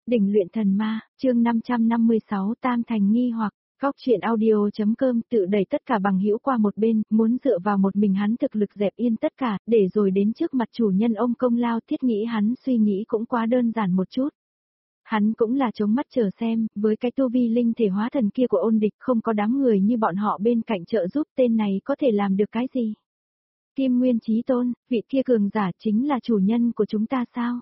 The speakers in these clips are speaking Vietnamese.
Đỉnh luyện thần ma, chương 556 Tam Thành nghi hoặc, góc chuyện audio.com tự đẩy tất cả bằng hữu qua một bên, muốn dựa vào một mình hắn thực lực dẹp yên tất cả, để rồi đến trước mặt chủ nhân ông công lao thiết nghĩ hắn suy nghĩ cũng quá đơn giản một chút. Hắn cũng là chống mắt chờ xem, với cái tu vi linh thể hóa thần kia của ôn địch không có đám người như bọn họ bên cạnh trợ giúp tên này có thể làm được cái gì. Kim Nguyên Chí Tôn, vị kia cường giả chính là chủ nhân của chúng ta sao?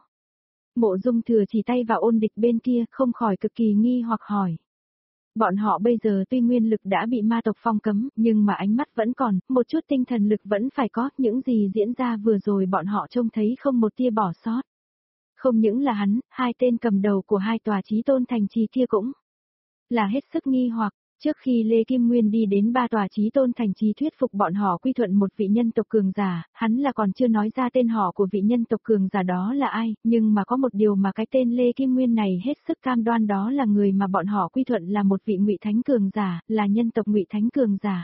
Mộ Dung Thừa chỉ tay vào ôn địch bên kia, không khỏi cực kỳ nghi hoặc hỏi. Bọn họ bây giờ tuy nguyên lực đã bị ma tộc phong cấm, nhưng mà ánh mắt vẫn còn, một chút tinh thần lực vẫn phải có, những gì diễn ra vừa rồi bọn họ trông thấy không một tia bỏ sót. Không những là hắn, hai tên cầm đầu của hai tòa chí tôn thành trì kia cũng là hết sức nghi hoặc. Trước khi Lê Kim Nguyên đi đến ba tòa chí tôn thành trì thuyết phục bọn họ quy thuận một vị nhân tộc cường giả, hắn là còn chưa nói ra tên họ của vị nhân tộc cường giả đó là ai, nhưng mà có một điều mà cái tên Lê Kim Nguyên này hết sức cam đoan, đó là người mà bọn họ quy thuận là một vị Ngụy Thánh cường giả, là nhân tộc Ngụy Thánh cường giả.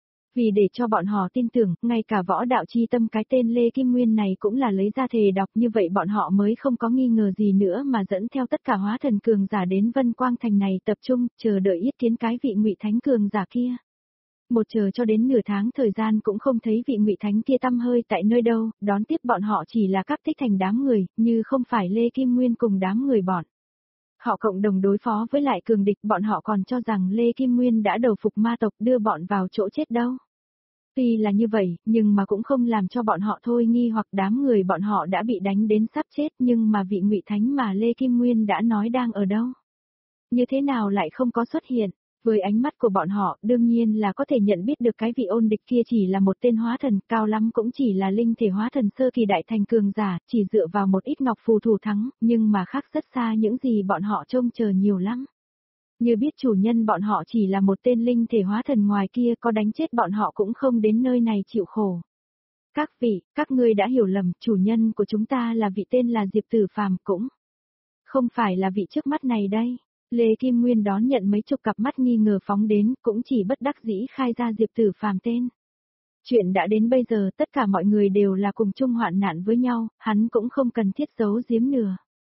Vì để cho bọn họ tin tưởng, ngay cả võ đạo chi tâm cái tên Lê Kim Nguyên này cũng là lấy ra thề đọc, như vậy bọn họ mới không có nghi ngờ gì nữa mà dẫn theo tất cả hóa thần cường giả đến Vân Quang Thành này tập trung, chờ đợi yết kiến cái vị Ngụy Thánh cường giả kia. Một chờ cho đến nửa tháng thời gian cũng không thấy vị Ngụy Thánh kia tăm hơi tại nơi đâu, đón tiếp bọn họ chỉ là các tích thành đám người, như không phải Lê Kim Nguyên cùng đám người bọn. Họ cộng đồng đối phó với lại cường địch, bọn họ còn cho rằng Lê Kim Nguyên đã đầu phục ma tộc đưa bọn vào chỗ chết đâu. Tuy là như vậy, nhưng mà cũng không làm cho bọn họ thôi nghi hoặc, đám người bọn họ đã bị đánh đến sắp chết, nhưng mà vị Ngụy Thánh mà Lê Kim Nguyên đã nói đang ở đâu? Như thế nào lại không có xuất hiện? Với ánh mắt của bọn họ, đương nhiên là có thể nhận biết được cái vị ôn địch kia chỉ là một tên hóa thần, cao lắm cũng chỉ là linh thể hóa thần sơ kỳ đại thành cường giả, chỉ dựa vào một ít ngọc phù thủ thắng, nhưng mà khác rất xa những gì bọn họ trông chờ nhiều lắm. Như biết chủ nhân bọn họ chỉ là một tên linh thể hóa thần, ngoài kia có đánh chết bọn họ cũng không đến nơi này chịu khổ. Các vị, các ngươi đã hiểu lầm, chủ nhân của chúng ta là vị tên là Diệp Tử Phàm, cũng không phải là vị trước mắt này đây. Lê Kim Nguyên đón nhận mấy chục cặp mắt nghi ngờ phóng đến, cũng chỉ bất đắc dĩ khai ra Diệp Tử Phàm tên. Chuyện đã đến bây giờ tất cả mọi người đều là cùng chung hoạn nạn với nhau, hắn cũng không cần thiết giấu giếm nữa.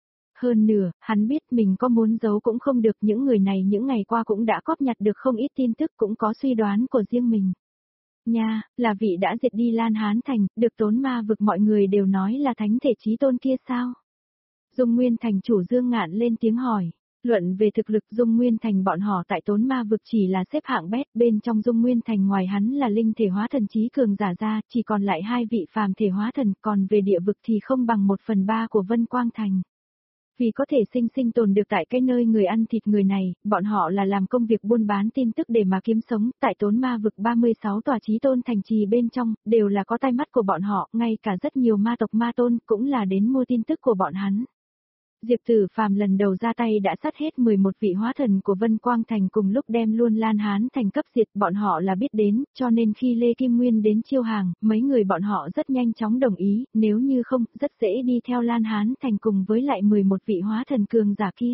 Hơn nữa, hắn biết mình có muốn giấu cũng không được, những người này những ngày qua cũng đã cóp nhặt được không ít tin tức, cũng có suy đoán của riêng mình. Nha, là vị đã diệt đi Lan Hán Thành, được Tốn Ma vực mọi người đều nói là thánh thể chí tôn kia sao? Dung Nguyên Thành chủ Dương Ngạn lên tiếng hỏi. Luận về thực lực Dung Nguyên Thành bọn họ tại Tốn Ma vực chỉ là xếp hạng bét, bên trong Dung Nguyên Thành ngoài hắn là linh thể hóa thần chí cường giả ra, chỉ còn lại hai vị phàm thể hóa thần, còn về địa vực thì không bằng 1/3 của Vân Quang Thành. Vì có thể sinh tồn được tại cái nơi người ăn thịt người này, bọn họ là làm công việc buôn bán tin tức để mà kiếm sống, tại Tốn Ma vực 36 tòa chí tôn thành trì bên trong, đều là có tai mắt của bọn họ, ngay cả rất nhiều ma tộc ma tôn cũng là đến mua tin tức của bọn hắn. Diệp Tử Phàm lần đầu ra tay đã sát hết 11 vị hóa thần của Vân Quang Thành, cùng lúc đem luôn Lan Hán Thành cấp diệt, bọn họ là biết đến, cho nên khi Lê Kim Nguyên đến chiêu hàng, mấy người bọn họ rất nhanh chóng đồng ý, nếu như không, rất dễ đi theo Lan Hán Thành cùng với lại 11 vị hóa thần cường giả kia.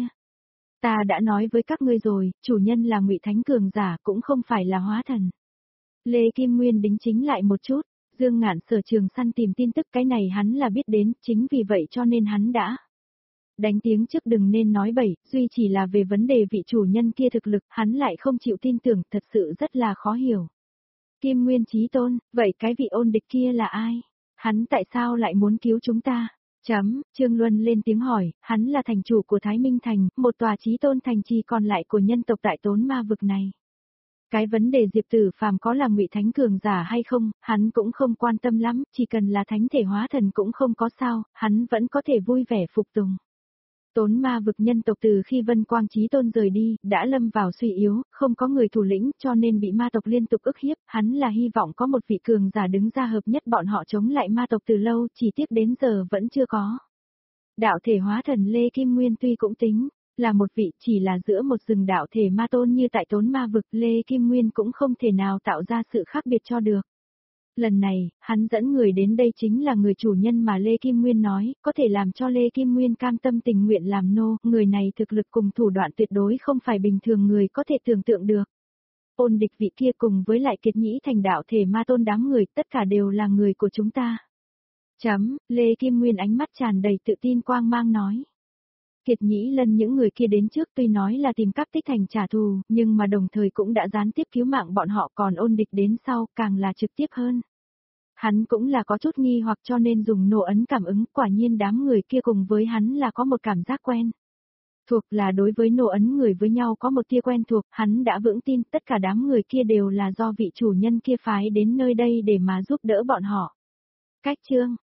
Ta đã nói với các ngươi rồi, chủ nhân là Ngụy Thánh cường giả, cũng không phải là hóa thần. Lê Kim Nguyên đính chính lại một chút, Dương Ngạn Sở Trường Săn tìm tin tức cái này hắn là biết đến, chính vì vậy cho nên hắn đã đánh tiếng trước đừng nên nói bậy, duy chỉ là về vấn đề vị chủ nhân kia thực lực, hắn lại không chịu tin tưởng, thật sự rất là khó hiểu. Kim Nguyên Chí Tôn, vậy cái vị ôn địch kia là ai? Hắn tại sao lại muốn cứu chúng ta? Trương Luân lên tiếng hỏi, hắn là thành chủ của Thái Minh Thành, một tòa chí tôn thành trì còn lại của nhân tộc tại Tốn Ma vực này. Cái vấn đề Diệp Tử Phàm có là Ngụy Thánh cường giả hay không, hắn cũng không quan tâm lắm, chỉ cần là thánh thể hóa thần cũng không có sao, hắn vẫn có thể vui vẻ phục tùng. Tốn Ma vực nhân tộc từ khi Vân Quang Chí Tôn rời đi, đã lâm vào suy yếu, không có người thủ lĩnh cho nên bị ma tộc liên tục ức hiếp, hắn là hy vọng có một vị cường giả đứng ra hợp nhất bọn họ chống lại ma tộc từ lâu, chỉ tiếc đến giờ vẫn chưa có. Đạo thể hóa thần Lê Kim Nguyên tuy cũng tính là một vị, chỉ là giữa một rừng đạo thể ma tôn như tại Tốn Ma vực, Lê Kim Nguyên cũng không thể nào tạo ra sự khác biệt cho được. Lần này, hắn dẫn người đến đây chính là người chủ nhân mà Lê Kim Nguyên nói, có thể làm cho Lê Kim Nguyên cam tâm tình nguyện làm nô, người này thực lực cùng thủ đoạn tuyệt đối không phải bình thường người có thể tưởng tượng được. Ôn địch vị kia cùng với lại Kiệt Nhĩ Thành đạo thể ma tôn đám người, tất cả đều là người của chúng ta. Lê Kim Nguyên ánh mắt tràn đầy tự tin quang mang nói. Kiệt Nhĩ Lân những người kia đến trước tuy nói là tìm Cáp Tích Thành trả thù, nhưng mà đồng thời cũng đã gián tiếp cứu mạng bọn họ, còn Ôn Địch đến sau càng là trực tiếp hơn. Hắn cũng là có chút nghi hoặc cho nên dùng nộ ấn cảm ứng, quả nhiên đám người kia cùng với hắn là có một cảm giác quen. Thuộc là đối với nộ ấn người với nhau có một tia quen thuộc, hắn đã vững tin tất cả đám người kia đều là do vị chủ nhân kia phái đến nơi đây để mà giúp đỡ bọn họ. Cách chương